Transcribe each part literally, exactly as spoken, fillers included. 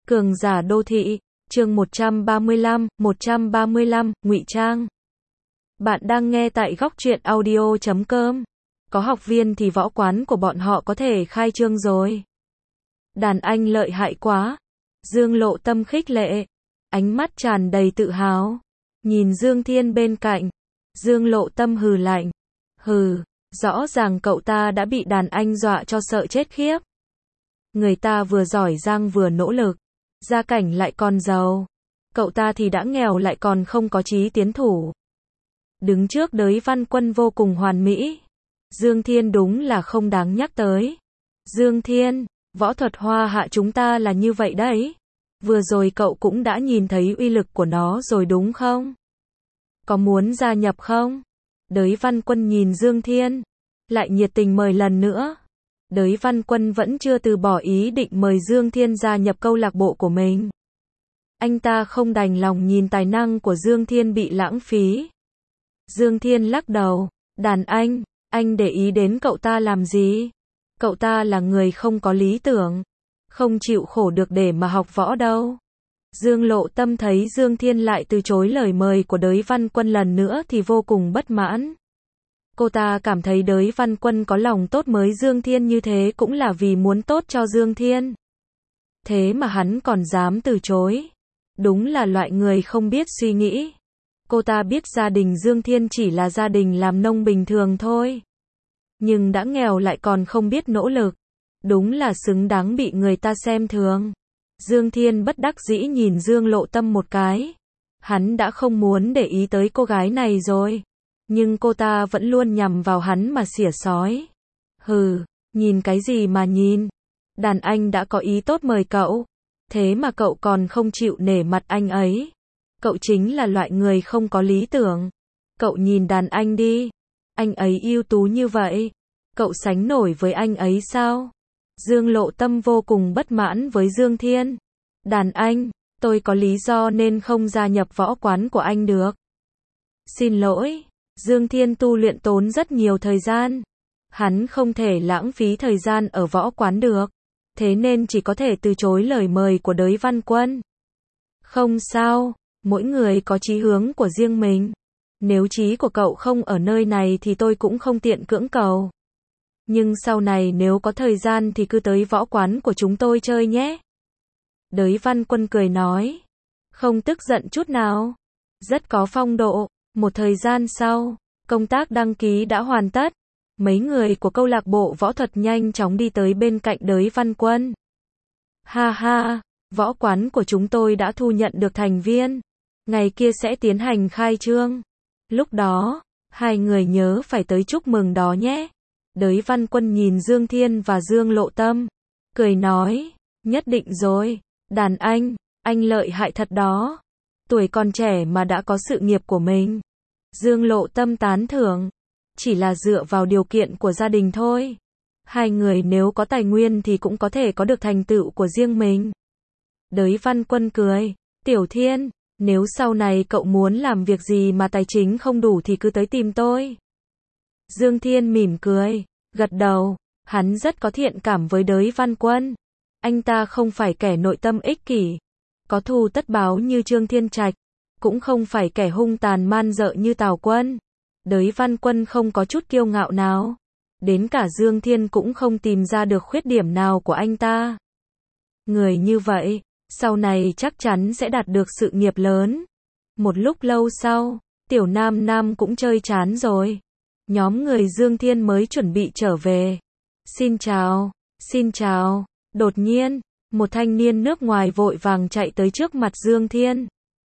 Cường giả đô thị, chương một trăm ba mươi lăm, một trăm ba mươi lăm, ngụy trang. Bạn đang nghe tại góc truyện audio chấm com. Có học viên thì võ quán của bọn họ có thể khai trương rồi. Đàn anh lợi hại quá. Dương Lộ Tâm khích lệ, ánh mắt tràn đầy tự hào. Nhìn Dương Thiên bên cạnh, Dương Lộ Tâm hừ lạnh. Hừ, rõ ràng cậu ta đã bị đàn anh dọa cho sợ chết khiếp. Người ta vừa giỏi giang vừa nỗ lực, gia cảnh lại còn giàu. Cậu ta thì đã nghèo lại còn không có chí tiến thủ. Đứng trước Đới Văn Quân vô cùng hoàn mỹ. Dương Thiên đúng là không đáng nhắc tới. Dương Thiên, võ thuật Hoa Hạ chúng ta là như vậy đấy. Vừa rồi cậu cũng đã nhìn thấy uy lực của nó rồi đúng không? Có muốn gia nhập không? Đới Văn Quân nhìn Dương Thiên, lại nhiệt tình mời lần nữa. Đới Văn Quân vẫn chưa từ bỏ ý định mời Dương Thiên gia nhập câu lạc bộ của mình. Anh ta không đành lòng nhìn tài năng của Dương Thiên bị lãng phí. Dương Thiên lắc đầu, đàn anh, anh để ý đến cậu ta làm gì? Cậu ta là người không có lý tưởng, không chịu khổ được để mà học võ đâu. Dương Lộ Tâm thấy Dương Thiên lại từ chối lời mời của Đới Văn Quân lần nữa thì vô cùng bất mãn. Cô ta cảm thấy Đới Văn Quân có lòng tốt mới Dương Thiên như thế cũng là vì muốn tốt cho Dương Thiên. Thế mà hắn còn dám từ chối. Đúng là loại người không biết suy nghĩ. Cô ta biết gia đình Dương Thiên chỉ là gia đình làm nông bình thường thôi. Nhưng đã nghèo lại còn không biết nỗ lực. Đúng là xứng đáng bị người ta xem thường. Dương Thiên bất đắc dĩ nhìn Dương Lộ Tâm một cái. Hắn đã không muốn để ý tới cô gái này rồi. Nhưng cô ta vẫn luôn nhằm vào hắn mà xỉa xói. Hừ, nhìn cái gì mà nhìn? Đàn anh đã có ý tốt mời cậu. Thế mà cậu còn không chịu nể mặt anh ấy. Cậu chính là loại người không có lý tưởng. Cậu nhìn đàn anh đi. Anh ấy ưu tú như vậy. Cậu sánh nổi với anh ấy sao? Dương Lộ Tâm vô cùng bất mãn với Dương Thiên. Đàn anh, tôi có lý do nên không gia nhập võ quán của anh được. Xin lỗi. Dương Thiên tu luyện tốn rất nhiều thời gian. Hắn không thể lãng phí thời gian ở võ quán được. Thế nên chỉ có thể từ chối lời mời của Đới Văn Quân. Không sao, mỗi người có chí hướng của riêng mình. Nếu chí của cậu không ở nơi này thì tôi cũng không tiện cưỡng cầu. Nhưng sau này nếu có thời gian thì cứ tới võ quán của chúng tôi chơi nhé. Đới Văn Quân cười nói. Không tức giận chút nào. Rất có phong độ. Một thời gian sau, công tác đăng ký đã hoàn tất. Mấy người của câu lạc bộ võ thuật nhanh chóng đi tới bên cạnh Đới Văn Quân. Ha ha, võ quán của chúng tôi đã thu nhận được thành viên. Ngày kia sẽ tiến hành khai trương. Lúc đó, hai người nhớ phải tới chúc mừng đó nhé. Đới Văn Quân nhìn Dương Thiên và Dương Lộ Tâm. Cười nói, nhất định rồi. Đàn anh, anh lợi hại thật đó. Tuổi còn trẻ mà đã có sự nghiệp của mình. Dương Lộ Tâm tán thưởng. Chỉ là dựa vào điều kiện của gia đình thôi. Hai người nếu có tài nguyên thì cũng có thể có được thành tựu của riêng mình. Đới Văn Quân cười. Tiểu Thiên, nếu sau này cậu muốn làm việc gì mà tài chính không đủ thì cứ tới tìm tôi. Dương Thiên mỉm cười, gật đầu. Hắn rất có thiện cảm với Đới Văn Quân. Anh ta không phải kẻ nội tâm ích kỷ, có thù tất báo như Trương Thiên Trạch, cũng không phải kẻ hung tàn man dợ như Tào Quân. Đới Văn Quân không có chút kiêu ngạo nào. Đến cả Dương Thiên cũng không tìm ra được khuyết điểm nào của anh ta. Người như vậy, sau này chắc chắn sẽ đạt được sự nghiệp lớn. Một lúc lâu sau, Tiểu Nam Nam cũng chơi chán rồi. Nhóm người Dương Thiên mới chuẩn bị trở về. Xin chào, xin chào. Đột nhiên, một thanh niên nước ngoài vội vàng chạy tới trước mặt Dương Thiên.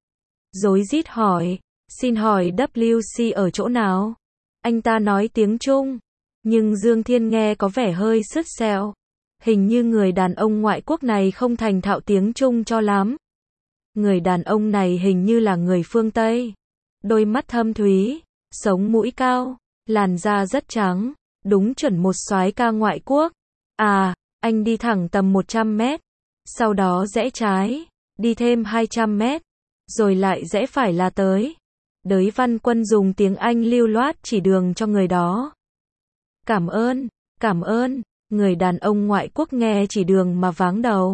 Rối rít hỏi, xin hỏi vê kép ở chỗ nào? Anh ta nói tiếng Trung, nhưng Dương Thiên nghe có vẻ hơi sứt sẹo. Hình như người đàn ông ngoại quốc này không thành thạo tiếng Trung cho lắm. Người đàn ông này hình như là người phương Tây. Đôi mắt thâm thúy, sống mũi cao, làn da rất trắng, đúng chuẩn một soái ca ngoại quốc. À, anh đi thẳng tầm một trăm mét, sau đó rẽ trái, đi thêm hai trăm mét, rồi lại rẽ phải là tới. Đới Văn Quân dùng tiếng Anh lưu loát chỉ đường cho người đó. Cảm ơn, cảm ơn. Người đàn ông ngoại quốc nghe chỉ đường mà váng đầu.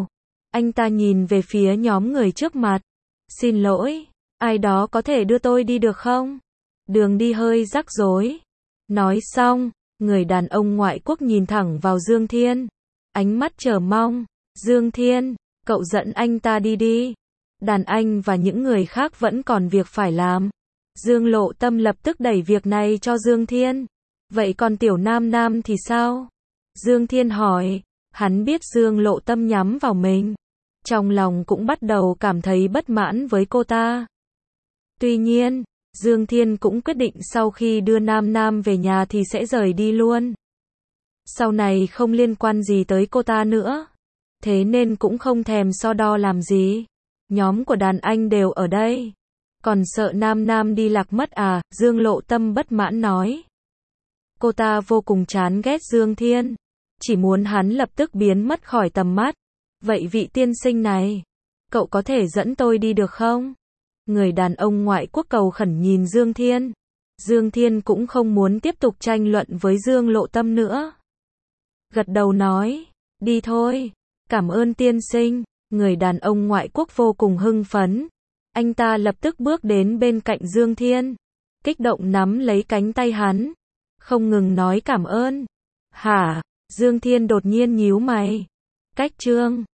Anh ta nhìn về phía nhóm người trước mặt. Xin lỗi, ai đó có thể đưa tôi đi được không? Đường đi hơi rắc rối. Nói xong, người đàn ông ngoại quốc nhìn thẳng vào Dương Thiên. Ánh mắt chờ mong. Dương Thiên, cậu dẫn anh ta đi đi. Đàn anh và những người khác vẫn còn việc phải làm. Dương Lộ Tâm lập tức đẩy việc này cho Dương Thiên. Vậy còn Tiểu Nam Nam thì sao? Dương Thiên hỏi. Hắn biết Dương Lộ Tâm nhắm vào mình. Trong lòng cũng bắt đầu cảm thấy bất mãn với cô ta. Tuy nhiên, Dương Thiên cũng quyết định sau khi đưa Nam Nam về nhà thì sẽ rời đi luôn. Sau này không liên quan gì tới cô ta nữa. Thế nên cũng không thèm so đo làm gì. Nhóm của đàn anh đều ở đây. Còn sợ Nam Nam đi lạc mất à? Dương Lộ Tâm bất mãn nói. Cô ta vô cùng chán ghét Dương Thiên. Chỉ muốn hắn lập tức biến mất khỏi tầm mắt. Vậy vị tiên sinh này, cậu có thể dẫn tôi đi được không? Người đàn ông ngoại quốc cầu khẩn nhìn Dương Thiên. Dương Thiên cũng không muốn tiếp tục tranh luận với Dương Lộ Tâm nữa. Gật đầu nói, đi thôi. Cảm ơn tiên sinh. Người đàn ông ngoại quốc vô cùng hưng phấn. Anh ta lập tức bước đến bên cạnh Dương Thiên. Kích động nắm lấy cánh tay hắn. Không ngừng nói cảm ơn. Hả? Dương Thiên đột nhiên nhíu mày. Cách chương